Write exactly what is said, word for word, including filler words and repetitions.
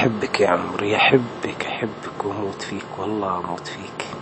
أحبك يا عمري، أحبك أحبك وأموت فيك، والله أموت فيك.